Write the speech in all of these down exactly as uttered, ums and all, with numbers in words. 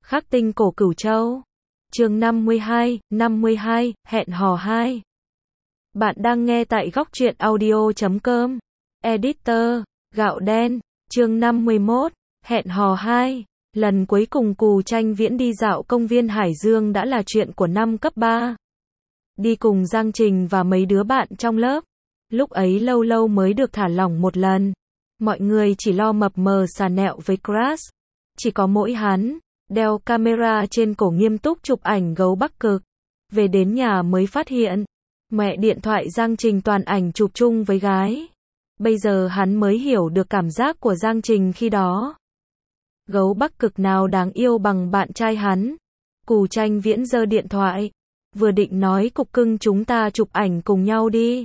Khắc tinh cổ Cửu Châu. Chương năm mươi hai, năm mươi hai, hẹn hò hai. Bạn đang nghe tại góc truyện audio chấm com. Editor, Gạo Đen. Chương năm mươi mốt, hẹn hò hai. Lần cuối cùng Cù Tranh Viễn đi dạo công viên Hải Dương đã là chuyện của năm cấp ba. Đi cùng Giang Trình và mấy đứa bạn trong lớp. Lúc ấy lâu lâu mới được thả lỏng một lần. Mọi người chỉ lo mập mờ xà nẹo với crush. Chỉ có mỗi hắn đeo camera trên cổ nghiêm túc chụp ảnh gấu Bắc Cực. Về đến nhà mới phát hiện mẹ điện thoại Giang Trình toàn ảnh chụp chung với gái. Bây giờ hắn mới hiểu được cảm giác của Giang Trình khi đó. Gấu Bắc Cực nào đáng yêu bằng bạn trai hắn. Cù Tranh Viễn giơ điện thoại, vừa định nói cục cưng chúng ta chụp ảnh cùng nhau đi.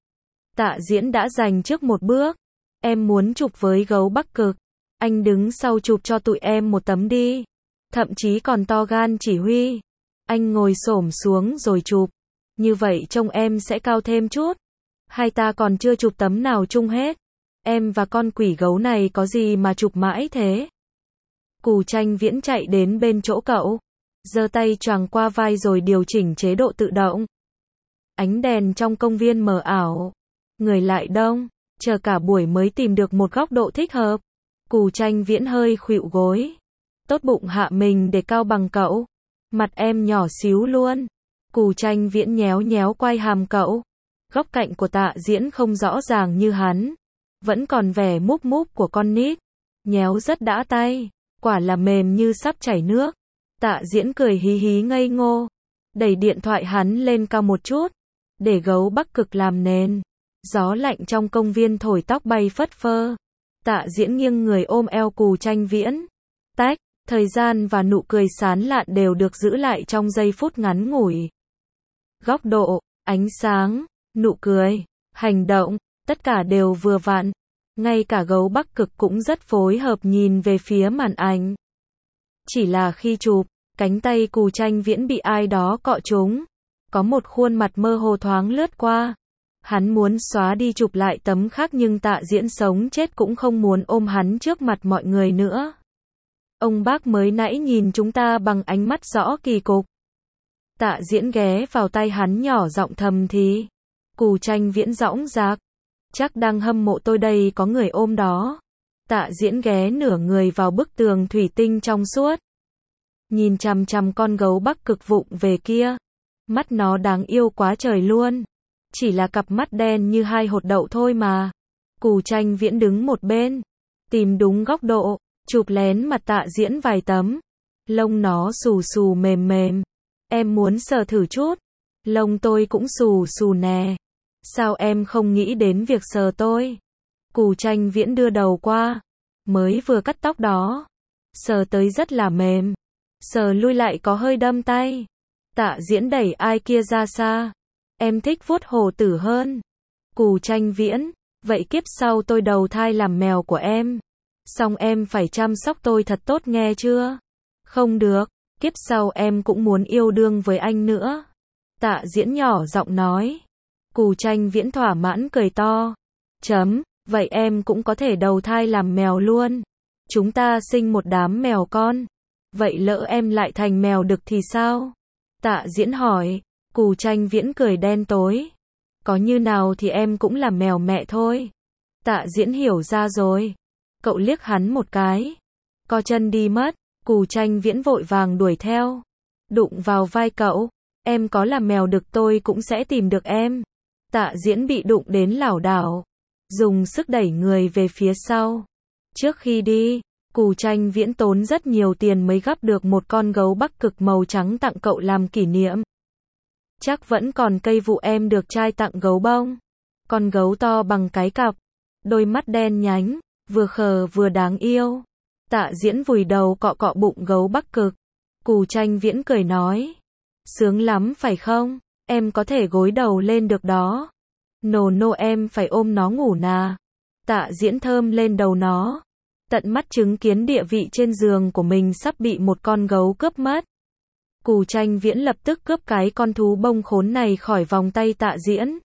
Tạ Diễn đã giành trước một bước. Em muốn chụp với gấu Bắc Cực. Anh đứng sau chụp cho tụi em một tấm đi. Thậm chí còn to gan chỉ huy. Anh ngồi xổm xuống rồi chụp. Như vậy trông em sẽ cao thêm chút. Hai ta còn chưa chụp tấm nào chung hết. Em và con quỷ gấu này có gì mà chụp mãi thế? Cù Tranh Viễn chạy đến bên chỗ cậu, giơ tay choàng qua vai rồi điều chỉnh chế độ tự động. Ánh đèn trong công viên mờ ảo. Người lại đông, chờ cả buổi mới tìm được một góc độ thích hợp. Cù Tranh Viễn hơi khuỵu gối. Tốt bụng hạ mình để cao bằng cậu. Mặt em nhỏ xíu luôn. Cù Tranh Viễn nhéo nhéo quai hàm cậu. Góc cạnh của Tạ Diễn không rõ ràng như hắn. Vẫn còn vẻ múp múp của con nít. Nhéo rất đã tay. Quả là mềm như sắp chảy nước. Tạ Diễn cười hí hí ngây ngô. Đẩy điện thoại hắn lên cao một chút. Để gấu Bắc Cực làm nền. Gió lạnh trong công viên thổi tóc bay phất phơ. Tạ Diễn nghiêng người ôm eo Cù Tranh Viễn. Tách, thời gian và nụ cười sán lạn đều được giữ lại trong giây phút ngắn ngủi. Góc độ, ánh sáng, nụ cười, hành động, tất cả đều vừa vặn. Ngay cả gấu Bắc Cực cũng rất phối hợp nhìn về phía màn ảnh. Chỉ là khi chụp, cánh tay Cù Tranh Viễn bị ai đó cọ trúng. Có một khuôn mặt mơ hồ thoáng lướt qua. Hắn muốn xóa đi chụp lại tấm khác nhưng Tạ Diễn sống chết cũng không muốn ôm hắn trước mặt mọi người nữa. Ông bác mới nãy nhìn chúng ta bằng ánh mắt rõ kỳ cục. Tạ Diễn ghé vào tay hắn nhỏ giọng thầm thì. Cù Tranh Viễn dõng dạc. Chắc đang hâm mộ tôi đây có người ôm đó. Tạ Diễn ghé nửa người vào bức tường thủy tinh trong suốt. Nhìn chằm chằm con gấu Bắc Cực vụng về kia. Mắt nó đáng yêu quá trời luôn. Chỉ là cặp mắt đen như hai hột đậu thôi mà. Cù Tranh Viễn đứng một bên. Tìm đúng góc độ. Chụp lén mặt Tạ Diễn vài tấm. Lông nó xù xù mềm mềm. Em muốn sờ thử chút. Lông tôi cũng xù xù nè. Sao em không nghĩ đến việc sờ tôi? Cù Tranh Viễn đưa đầu qua. Mới vừa cắt tóc đó. Sờ tới rất là mềm. Sờ lui lại có hơi đâm tay. Tạ Diễn đẩy ai kia ra xa. Em thích vuốt hổ tử hơn. Cù Tranh Viễn. Vậy kiếp sau tôi đầu thai làm mèo của em. Xong em phải chăm sóc tôi thật tốt nghe chưa? Không được. Kiếp sau em cũng muốn yêu đương với anh nữa. Tạ Diễn nhỏ giọng nói. Cù Tranh Viễn thỏa mãn cười to. Chấm, vậy em cũng có thể đầu thai làm mèo luôn. Chúng ta sinh một đám mèo con. Vậy lỡ em lại thành mèo đực thì sao? Tạ Diễn hỏi. Cù Tranh Viễn cười đen tối. Có như nào thì em cũng là mèo mẹ thôi. Tạ Diễn hiểu ra rồi. Cậu liếc hắn một cái. Co chân đi mất. Cù Tranh Viễn vội vàng đuổi theo. Đụng vào vai cậu. Em có là mèo đực tôi cũng sẽ tìm được em. Tạ Diễn bị đụng đến lảo đảo. Dùng sức đẩy người về phía sau. Trước khi đi, Cù Tranh Viễn tốn rất nhiều tiền mới gắp được một con gấu Bắc Cực màu trắng tặng cậu làm kỷ niệm. Chắc vẫn còn cây vụ em được trai tặng gấu bông. Con gấu to bằng cái cặp. Đôi mắt đen nhánh, vừa khờ vừa đáng yêu. Tạ Diễn vùi đầu cọ cọ bụng gấu Bắc Cực. Cù Tranh Viễn cười nói. Sướng lắm phải không? Em có thể gối đầu lên được đó. Nồ nô em phải ôm nó ngủ nà. Tạ Diễn thơm lên đầu nó. Tận mắt chứng kiến địa vị trên giường của mình sắp bị một con gấu cướp mất. Cù Tranh Viễn lập tức cướp cái con thú bông khốn này khỏi vòng tay Tạ Diễn.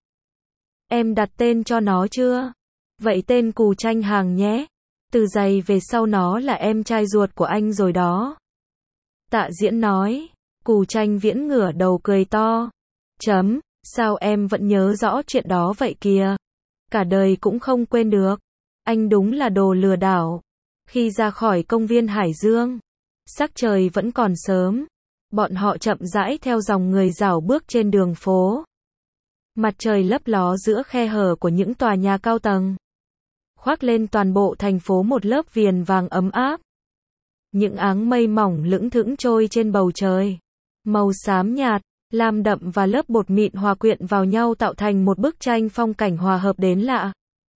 Em đặt tên cho nó chưa? Vậy tên Cù Tranh Hàng nhé. Từ giày về sau nó là em trai ruột của anh rồi đó. Tạ Diễn nói. Cù Tranh Viễn ngửa đầu cười to. Chấm, sao em vẫn nhớ rõ chuyện đó vậy kìa. Cả đời cũng không quên được. Anh đúng là đồ lừa đảo. Khi ra khỏi công viên Hải Dương, sắc trời vẫn còn sớm. Bọn họ chậm rãi theo dòng người rảo bước trên đường phố. Mặt trời lấp ló giữa khe hở của những tòa nhà cao tầng, khoác lên toàn bộ thành phố một lớp viền vàng ấm áp. Những áng mây mỏng lững thững trôi trên bầu trời. Màu xám nhạt, lam đậm và lớp bột mịn hòa quyện vào nhau tạo thành một bức tranh phong cảnh hòa hợp đến lạ.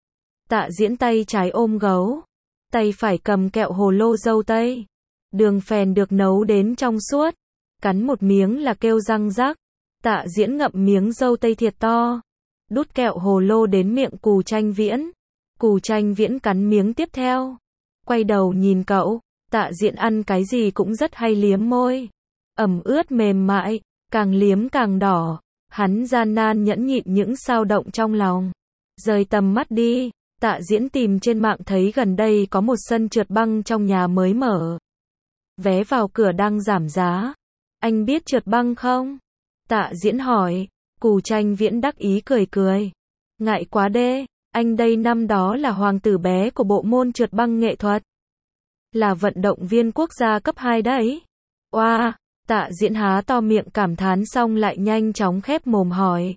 Tạ Diễn tay trái ôm gấu, tay phải cầm kẹo hồ lô dâu tây. Đường phèn được nấu đến trong suốt, cắn một miếng là kêu răng rắc. Tạ Diễn ngậm miếng dâu tây thiệt to, đút kẹo hồ lô đến miệng Cù Tranh Viễn. Cù Tranh Viễn cắn miếng tiếp theo, quay đầu nhìn cậu. Tạ Diễn ăn cái gì cũng rất hay liếm môi, ẩm ướt mềm mại, càng liếm càng đỏ. Hắn gian nan nhẫn nhịn những xao động trong lòng. Rời tầm mắt đi, Tạ Diễn tìm trên mạng thấy gần đây có một sân trượt băng trong nhà mới mở. Vé vào cửa đang giảm giá. Anh biết trượt băng không? Tạ Diễn hỏi. Cù Tranh Viễn đắc ý cười cười. Ngại quá đê, anh đây năm đó là hoàng tử bé của bộ môn trượt băng nghệ thuật. Là vận động viên quốc gia cấp hai đấy. Oa, wow, Tạ Diễn há to miệng cảm thán xong lại nhanh chóng khép mồm hỏi.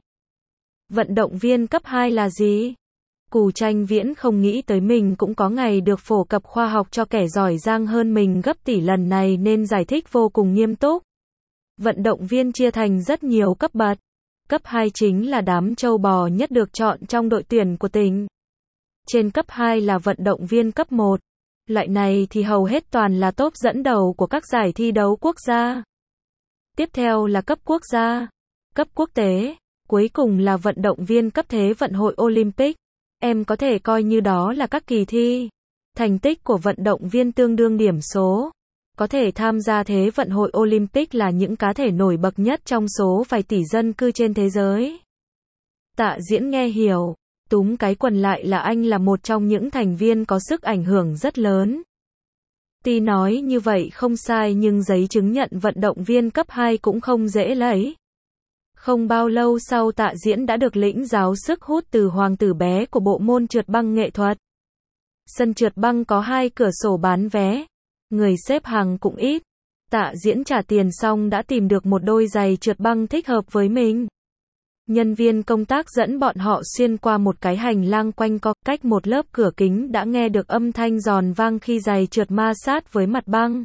Vận động viên cấp hai là gì? Cù Tranh Viễn không nghĩ tới mình cũng có ngày được phổ cập khoa học cho kẻ giỏi giang hơn mình gấp tỷ lần này nên giải thích vô cùng nghiêm túc. Vận động viên chia thành rất nhiều cấp bậc. Cấp hai chính là đám trâu bò nhất được chọn trong đội tuyển của tỉnh. Trên cấp hai là vận động viên cấp một. Loại này thì hầu hết toàn là top dẫn đầu của các giải thi đấu quốc gia. Tiếp theo là cấp quốc gia, cấp quốc tế, cuối cùng là vận động viên cấp Thế vận hội Olympic. Em có thể coi như đó là các kỳ thi. Thành tích của vận động viên tương đương điểm số. Có thể tham gia Thế vận hội Olympic là những cá thể nổi bật nhất trong số vài tỷ dân cư trên thế giới. Tạ Diễn nghe hiểu, túm cái quần lại là anh là một trong những thành viên có sức ảnh hưởng rất lớn. Tuy nói như vậy không sai nhưng giấy chứng nhận vận động viên cấp hai cũng không dễ lấy. Không bao lâu sau Tạ Diễn đã được lĩnh giáo sức hút từ hoàng tử bé của bộ môn trượt băng nghệ thuật. Sân trượt băng có hai cửa sổ bán vé. Người xếp hàng cũng ít. Tạ Diễn trả tiền xong đã tìm được một đôi giày trượt băng thích hợp với mình. Nhân viên công tác dẫn bọn họ xuyên qua một cái hành lang quanh co, cách một lớp cửa kính đã nghe được âm thanh giòn vang khi giày trượt ma sát với mặt băng.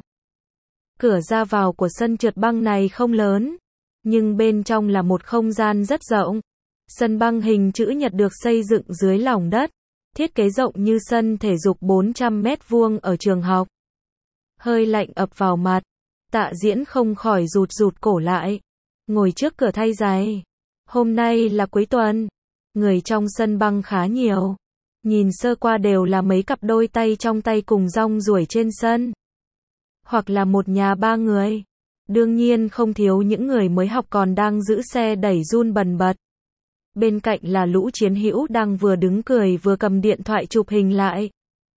Cửa ra vào của sân trượt băng này không lớn, nhưng bên trong là một không gian rất rộng. Sân băng hình chữ nhật được xây dựng dưới lòng đất, thiết kế rộng như sân thể dục bốn trăm mét vuông ở trường học. Hơi lạnh ập vào mặt, Tạ Diễn không khỏi rụt rụt cổ lại, ngồi trước cửa thay giày. Hôm nay là cuối tuần, người trong sân băng khá nhiều. Nhìn sơ qua đều là mấy cặp đôi tay trong tay cùng rong ruổi trên sân. Hoặc là một nhà ba người. Đương nhiên không thiếu những người mới học còn đang giữ xe đẩy run bần bật. Bên cạnh là lũ chiến hữu đang vừa đứng cười vừa cầm điện thoại chụp hình lại.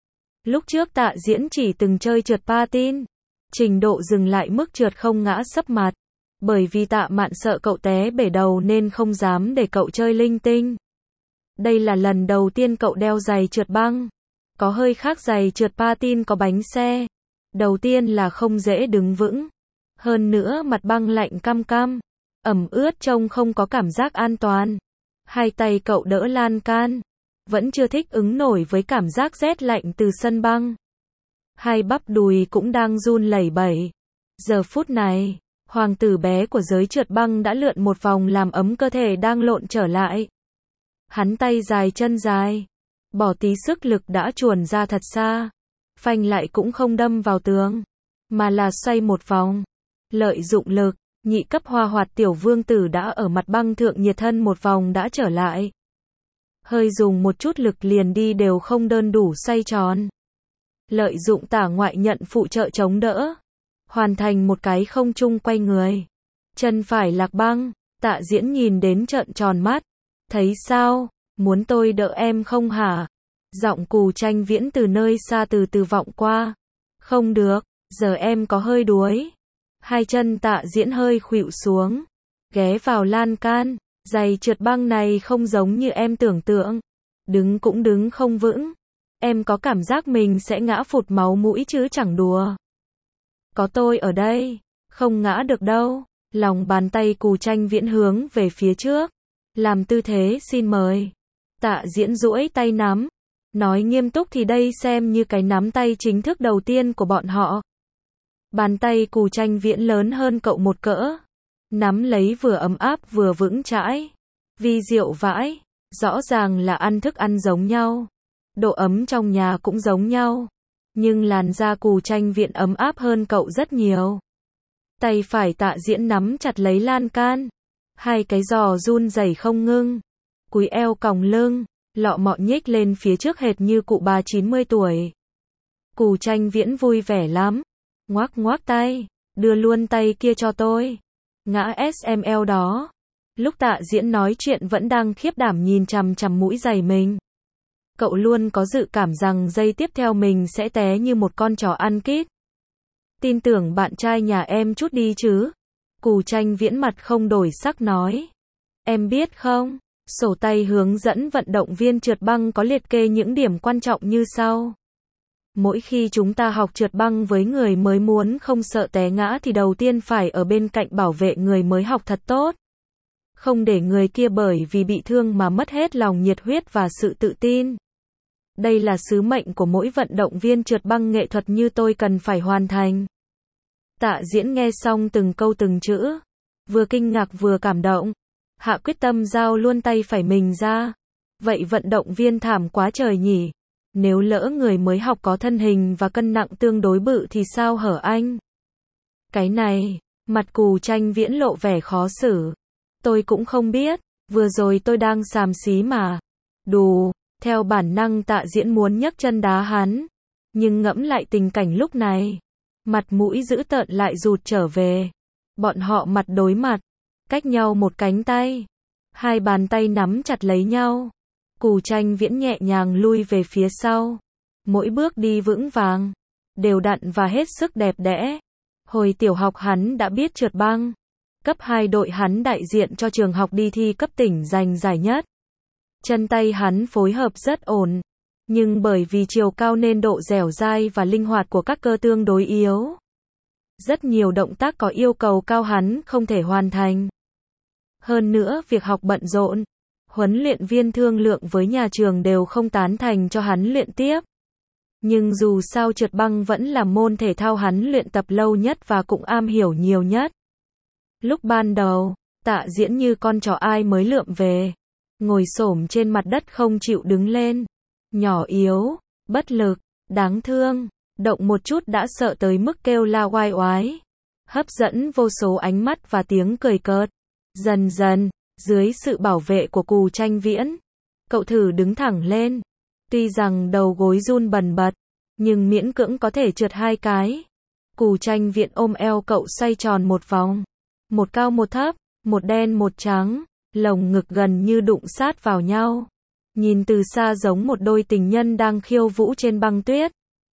Lúc trước Tạ Diễn chỉ từng chơi trượt patin, trình độ dừng lại mức trượt không ngã sấp mặt. Bởi vì Tạ Mạn sợ cậu té bể đầu nên không dám để cậu chơi linh tinh. Đây là lần đầu tiên cậu đeo giày trượt băng. Có hơi khác giày trượt patin có bánh xe. Đầu tiên là không dễ đứng vững. Hơn nữa mặt băng lạnh căm căm, ẩm ướt trông không có cảm giác an toàn. Hai tay cậu đỡ lan can, vẫn chưa thích ứng nổi với cảm giác rét lạnh từ sân băng. Hai bắp đùi cũng đang run lẩy bẩy. Giờ phút này, hoàng tử bé của giới trượt băng đã lượn một vòng làm ấm cơ thể đang lộn trở lại. Hắn tay dài chân dài, bỏ tí sức lực đã chuồn ra thật xa. Phanh lại cũng không đâm vào tường, mà là xoay một vòng. Lợi dụng lực, nhị cấp hoa hoạt tiểu vương tử đã ở mặt băng thượng nhiệt thân một vòng đã trở lại. Hơi dùng một chút lực liền đi đều không đơn đủ xoay tròn. Lợi dụng tả ngoại nhận phụ trợ chống đỡ. Hoàn thành một cái không trung quay người. Chân phải lạc băng, Tạ Diễn nhìn đến trợn tròn mắt. Thấy sao, muốn tôi đỡ em không hả? Giọng Cù Tranh Viễn từ nơi xa từ từ vọng qua. Không được, giờ em có hơi đuối. Hai chân Tạ Diễn hơi khuỵu xuống, ghé vào lan can. Giày trượt băng này không giống như em tưởng tượng. Đứng cũng đứng không vững. Em có cảm giác mình sẽ ngã phụt máu mũi chứ chẳng đùa. Có tôi ở đây, không ngã được đâu. Lòng bàn tay Cù Tranh Viễn hướng về phía trước, làm tư thế xin mời. Tạ Diễn duỗi tay nắm. Nói nghiêm túc thì đây xem như cái nắm tay chính thức đầu tiên của bọn họ. Bàn tay Cù Tranh Viễn lớn hơn cậu một cỡ. Nắm lấy vừa ấm áp vừa vững chãi. Vi diệu vãi. Rõ ràng là ăn thức ăn giống nhau. Độ ấm trong nhà cũng giống nhau. Nhưng làn da Cù Tranh Viễn ấm áp hơn cậu rất nhiều. Tay phải Tạ Diễn nắm chặt lấy lan can. Hai cái giò run rẩy không ngưng. Cúi eo còng lưng. Lọ mọ nhích lên phía trước hệt như cụ bà chín mươi tuổi. Cù Tranh Viễn vui vẻ lắm. Ngoác ngoác tay. Đưa luôn tay kia cho tôi. Ngã ét em lờ đó. Lúc Tạ Diễn nói chuyện vẫn đang khiếp đảm nhìn chằm chằm mũi giày mình. Cậu luôn có dự cảm rằng giây tiếp theo mình sẽ té như một con chó ăn kít. Tin tưởng bạn trai nhà em chút đi chứ. Cù Tranh Viễn mặt không đổi sắc nói. Em biết không, sổ tay hướng dẫn vận động viên trượt băng có liệt kê những điểm quan trọng như sau. Mỗi khi chúng ta học trượt băng với người mới muốn không sợ té ngã thì đầu tiên phải ở bên cạnh bảo vệ người mới học thật tốt. Không để người kia bởi vì bị thương mà mất hết lòng nhiệt huyết và sự tự tin. Đây là sứ mệnh của mỗi vận động viên trượt băng nghệ thuật như tôi cần phải hoàn thành. Tạ Diễn nghe xong từng câu từng chữ, vừa kinh ngạc vừa cảm động. Hạ quyết tâm giao luôn tay phải mình ra. Vậy vận động viên thảm quá trời nhỉ. Nếu lỡ người mới học có thân hình và cân nặng tương đối bự thì sao hở anh? Cái này, mặt Cù Tranh Viễn lộ vẻ khó xử. Tôi cũng không biết, vừa rồi tôi đang xàm xí mà. Đù, theo bản năng Tạ Diễn muốn nhấc chân đá hắn. Nhưng ngẫm lại tình cảnh lúc này, mặt mũi dữ tợn lại rụt trở về. Bọn họ mặt đối mặt, cách nhau một cánh tay. Hai bàn tay nắm chặt lấy nhau. Cù Tranh Viễn nhẹ nhàng lui về phía sau. Mỗi bước đi vững vàng, đều đặn và hết sức đẹp đẽ. Hồi tiểu học hắn đã biết trượt băng. Cấp hai đội hắn đại diện cho trường học đi thi cấp tỉnh giành giải nhất. Chân tay hắn phối hợp rất ổn. Nhưng bởi vì chiều cao nên độ dẻo dai và linh hoạt của các cơ tương đối yếu. Rất nhiều động tác có yêu cầu cao hắn không thể hoàn thành. Hơn nữa việc học bận rộn. Huấn luyện viên thương lượng với nhà trường đều không tán thành cho hắn luyện tiếp. Nhưng dù sao trượt băng vẫn là môn thể thao hắn luyện tập lâu nhất và cũng am hiểu nhiều nhất. Lúc ban đầu, Tạ Diễn như con chó ai mới lượm về. Ngồi xổm trên mặt đất không chịu đứng lên. Nhỏ yếu, bất lực, đáng thương. Động một chút đã sợ tới mức kêu la oai oái. Hấp dẫn vô số ánh mắt và tiếng cười cợt. Dần dần, dưới sự bảo vệ của Cù Tranh Viễn, cậu thử đứng thẳng lên. Tuy rằng đầu gối run bần bật, nhưng miễn cưỡng có thể trượt hai cái. Cù Tranh Viễn ôm eo cậu xoay tròn một vòng. Một cao một thấp, một đen một trắng, lồng ngực gần như đụng sát vào nhau. Nhìn từ xa giống một đôi tình nhân đang khiêu vũ trên băng tuyết.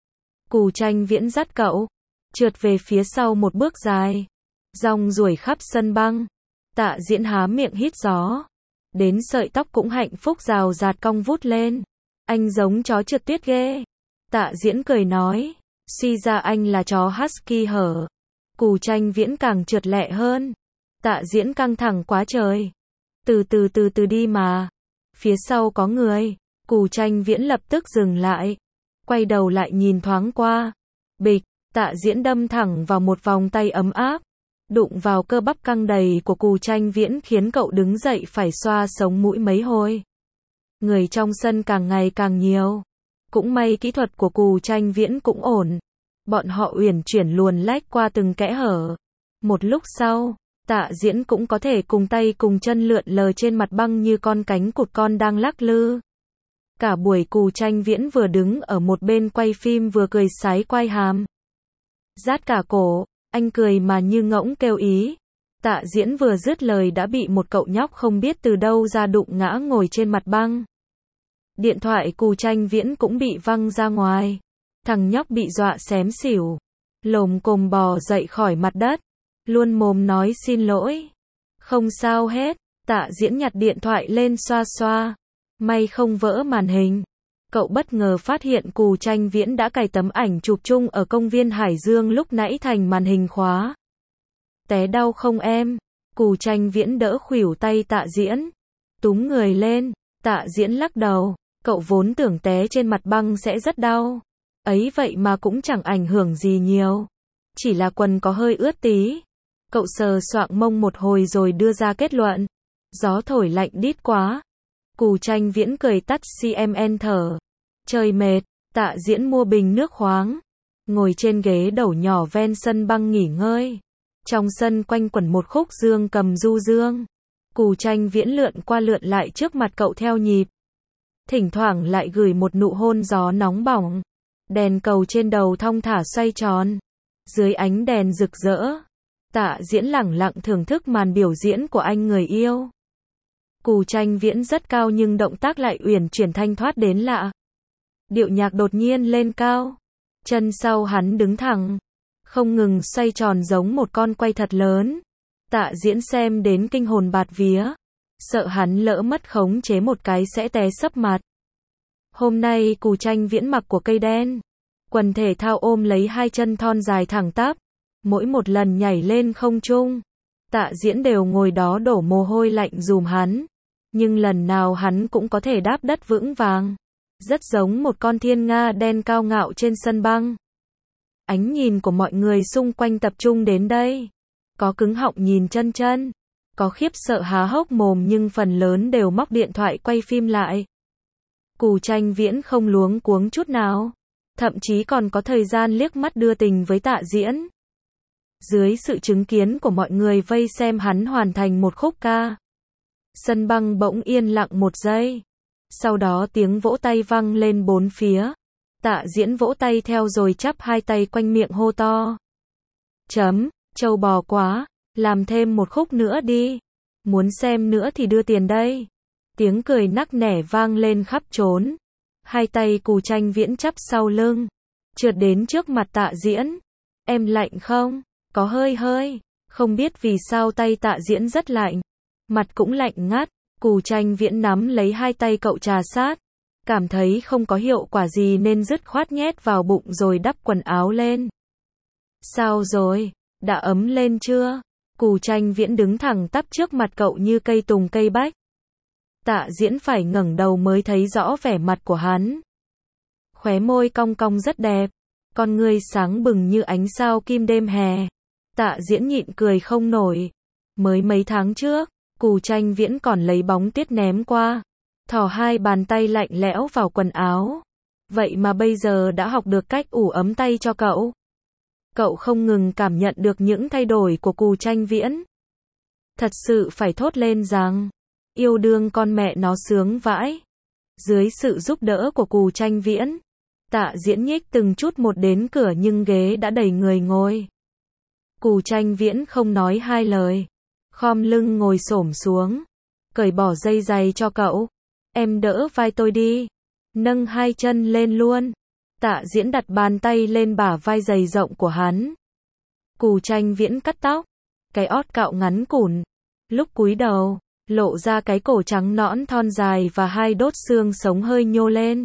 Cù Tranh Viễn dắt cậu, trượt về phía sau một bước dài. Rong ruổi khắp sân băng. Tạ Diễn há miệng hít gió. Đến sợi tóc cũng hạnh phúc rào rạt cong vút lên. Anh giống chó trượt tuyết ghê. Tạ Diễn cười nói. Suy ra anh là chó husky hở. Cù Tranh Viễn càng trượt lẹ hơn. Tạ Diễn căng thẳng quá trời. Từ từ từ từ đi mà. Phía sau có người. Cù Tranh Viễn lập tức dừng lại. Quay đầu lại nhìn thoáng qua. Bịch, Tạ Diễn đâm thẳng vào một vòng tay ấm áp. Đụng vào cơ bắp căng đầy của Cù Tranh Viễn khiến cậu đứng dậy phải xoa sống mũi mấy hồi. Người trong sân càng ngày càng nhiều. Cũng may kỹ thuật của Cù Tranh Viễn cũng ổn. Bọn họ uyển chuyển luồn lách qua từng kẽ hở. Một lúc sau, Tạ Diễn cũng có thể cùng tay cùng chân lượn lờ trên mặt băng như con cánh cụt con đang lắc lư. Cả buổi Cù Tranh Viễn vừa đứng ở một bên quay phim vừa cười sái quai hàm. Rát cả cổ, anh cười mà như ngỗng kêu ý. Tạ Diễn vừa dứt lời đã bị một cậu nhóc không biết từ đâu ra đụng ngã ngồi trên mặt băng. Điện thoại Cù Tranh Viễn cũng bị văng ra ngoài. Thằng nhóc bị dọa xém xỉu. Lồm cồm bò dậy khỏi mặt đất. luôn mồm nói xin lỗi. Không sao hết, Tạ Diễn nhặt điện thoại lên xoa xoa. May không vỡ màn hình. Cậu bất ngờ phát hiện Cù Tranh Viễn đã cài tấm ảnh chụp chung ở công viên Hải Dương lúc nãy thành màn hình khóa. Té đau không em? Cù Tranh Viễn đỡ khuỷu tay Tạ Diễn. Túm người lên, Tạ Diễn lắc đầu. Cậu vốn tưởng té trên mặt băng sẽ rất đau. Ấy vậy mà cũng chẳng ảnh hưởng gì nhiều. Chỉ là quần có hơi ướt tí. Cậu sờ soạng mông một hồi rồi đưa ra kết luận. Gió thổi lạnh đít quá. Cù Tranh Viễn cười tắt xê em en thở. Trời mệt, Tạ Diễn mua bình nước khoáng. Ngồi trên ghế đầu nhỏ ven sân băng nghỉ ngơi. Trong sân quanh quẩn một khúc dương cầm du dương. Cù Tranh Viễn lượn qua lượn lại trước mặt cậu theo nhịp. Thỉnh thoảng lại gửi một nụ hôn gió nóng bỏng. Đèn cầu trên đầu thong thả xoay tròn. Dưới ánh đèn rực rỡ, Tạ Diễn lẳng lặng thưởng thức màn biểu diễn của anh người yêu. Cù Tranh Viễn rất cao nhưng động tác lại uyển chuyển thanh thoát đến lạ. Điệu nhạc đột nhiên lên cao. Chân sau hắn đứng thẳng, không ngừng xoay tròn giống một con quay thật lớn. Tạ Diễn xem đến kinh hồn bạt vía. Sợ hắn lỡ mất khống chế một cái sẽ té sấp mặt. Hôm nay Cù Tranh Viễn mặc của cây đen. Quần thể thao ôm lấy hai chân thon dài thẳng tắp. Mỗi một lần nhảy lên không trung, Tạ Diễn đều ngồi đó đổ mồ hôi lạnh dùm hắn. Nhưng lần nào hắn cũng có thể đáp đất vững vàng. Rất giống một con thiên nga đen cao ngạo trên sân băng. Ánh nhìn của mọi người xung quanh tập trung đến đây. Có cứng họng nhìn chân chân. Có khiếp sợ há hốc mồm nhưng phần lớn đều móc điện thoại quay phim lại. Cù Tranh Viễn không luống cuống chút nào. Thậm chí còn có thời gian liếc mắt đưa tình với Tạ Diễn. Dưới sự chứng kiến của mọi người vây xem hắn hoàn thành một khúc ca. Sân băng bỗng yên lặng một giây. Sau đó tiếng vỗ tay vang lên bốn phía. Tạ Diễn vỗ tay theo rồi chắp hai tay quanh miệng hô to. Chấm, trâu bò quá, làm thêm một khúc nữa đi. Muốn xem nữa thì đưa tiền đây. Tiếng cười nắc nẻ vang lên khắp trốn. Hai tay Cù Tranh Viễn chắp sau lưng. Trượt đến trước mặt Tạ Diễn. Em lạnh không? Có hơi hơi. Không biết vì sao tay Tạ Diễn rất lạnh. Mặt cũng lạnh ngắt. Cù Tranh Viễn nắm lấy hai tay cậu trà sát. Cảm thấy không có hiệu quả gì nên dứt khoát nhét vào bụng rồi đắp quần áo lên. Sao rồi? Đã ấm lên chưa? Cù Tranh Viễn đứng thẳng tắp trước mặt cậu như cây tùng cây bách. Tạ Diễn phải ngẩng đầu mới thấy rõ vẻ mặt của hắn. Khóe môi cong cong rất đẹp. Con ngươi sáng bừng như ánh sao kim đêm hè. Tạ Diễn nhịn cười không nổi. Mới mấy tháng trước, Cù Tranh Viễn còn lấy bóng tuyết ném qua. Thò hai bàn tay lạnh lẽo vào quần áo. Vậy mà bây giờ đã học được cách ủ ấm tay cho cậu. Cậu không ngừng cảm nhận được những thay đổi của Cù Tranh Viễn. Thật sự phải thốt lên rằng, yêu đương con mẹ nó sướng vãi. Dưới sự giúp đỡ của Cù Tranh Viễn, Tạ Diễn nhích từng chút một đến cửa nhưng ghế đã đầy người ngồi. Cù Tranh Viễn không nói hai lời. Khom lưng ngồi xổm xuống. Cởi bỏ dây giày cho cậu. Em đỡ vai tôi đi. Nâng hai chân lên luôn. Tạ Diễn đặt bàn tay lên bả vai dày rộng của hắn. Cù Tranh Viễn cắt tóc. Cái ót cạo ngắn cùn. Lúc cúi đầu, lộ ra cái cổ trắng nõn thon dài và hai đốt xương sống hơi nhô lên.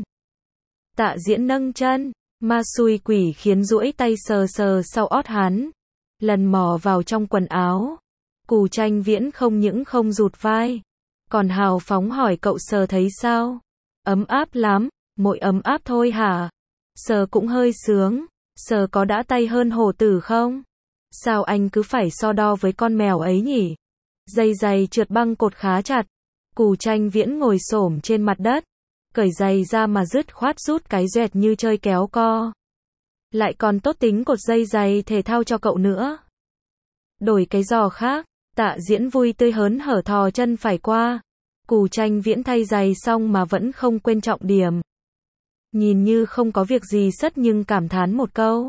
Tạ Diễn nâng chân. Ma xui quỷ khiến duỗi tay sờ sờ sau ót hắn. Lần mò vào trong quần áo. Cù Tranh Viễn không những không rụt vai. Còn hào phóng hỏi cậu sờ thấy sao? Ấm áp lắm. Mỗi ấm áp thôi hả? Sờ cũng hơi sướng. Sờ có đã tay hơn hổ tử không? Sao anh cứ phải so đo với con mèo ấy nhỉ? Dây giày trượt băng cột khá chặt. Cù Tranh Viễn ngồi xổm trên mặt đất. Cởi giày ra mà dứt khoát rút cái doẹt như chơi kéo co. Lại còn tốt tính cột dây giày thể thao cho cậu nữa. Đổi cái giò khác. Tạ Diễn vui tươi hớn hở thò chân phải qua. Cù Tranh Viễn thay giày xong mà vẫn không quên trọng điểm. Nhìn như không có việc gì sất nhưng cảm thán một câu.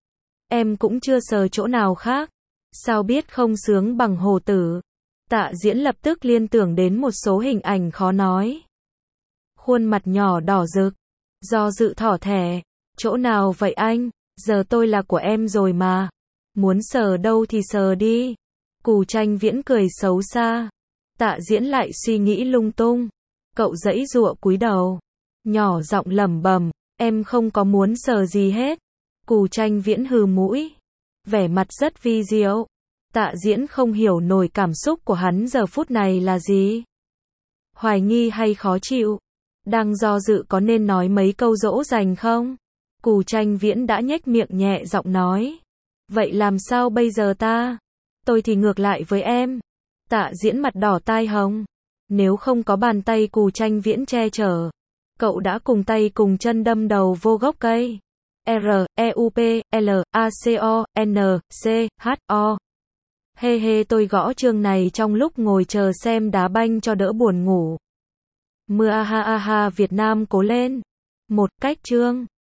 Em cũng chưa sờ chỗ nào khác. Sao biết không sướng bằng hổ tử? Tạ Diễn lập tức liên tưởng đến một số hình ảnh khó nói. Khuôn mặt nhỏ đỏ rực. Do dự thỏ thẻ. Chỗ nào vậy anh? Giờ tôi là của em rồi mà. Muốn sờ đâu thì sờ đi. Cù Tranh Viễn cười xấu xa. Tạ Diễn lại suy nghĩ lung tung. Cậu giãy giụa cúi đầu. Nhỏ giọng lẩm bẩm, em không có muốn sờ gì hết. Cù Tranh Viễn hừ mũi. Vẻ mặt rất vi diệu. Tạ Diễn không hiểu nổi cảm xúc của hắn giờ phút này là gì. Hoài nghi hay khó chịu. Đang do dự có nên nói mấy câu dỗ dành không? Cù Tranh Viễn đã nhếch miệng nhẹ giọng nói. Vậy làm sao bây giờ ta? Tôi thì ngược lại với em. Tạ Diễn mặt đỏ tai hồng. Nếu không có bàn tay Cù Tranh Viễn che chở, cậu đã cùng tay cùng chân đâm đầu vô gốc cây. R, E, U, P, L, A, C, O, N, C, H, O. Hê hê tôi gõ chương này trong lúc ngồi chờ xem đá banh cho đỡ buồn ngủ. Mưa a ha a ha Việt Nam cố lên. Một cách chương.